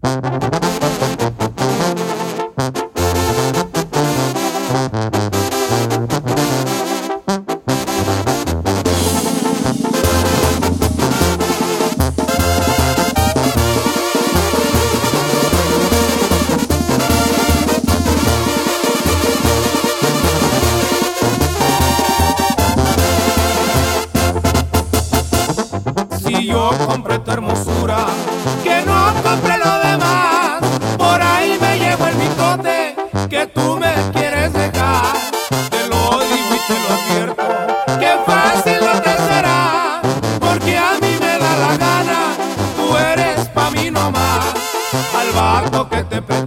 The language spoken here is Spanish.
Si yo compré tu hermosura, que no compré lo demás, por ahí me llevo el mitote que tú me quieres dejar. Te lo digo y te lo advierto, que fácil no te será, porque a mí me da la gana, tú eres pa' mí nomás. Al vato que te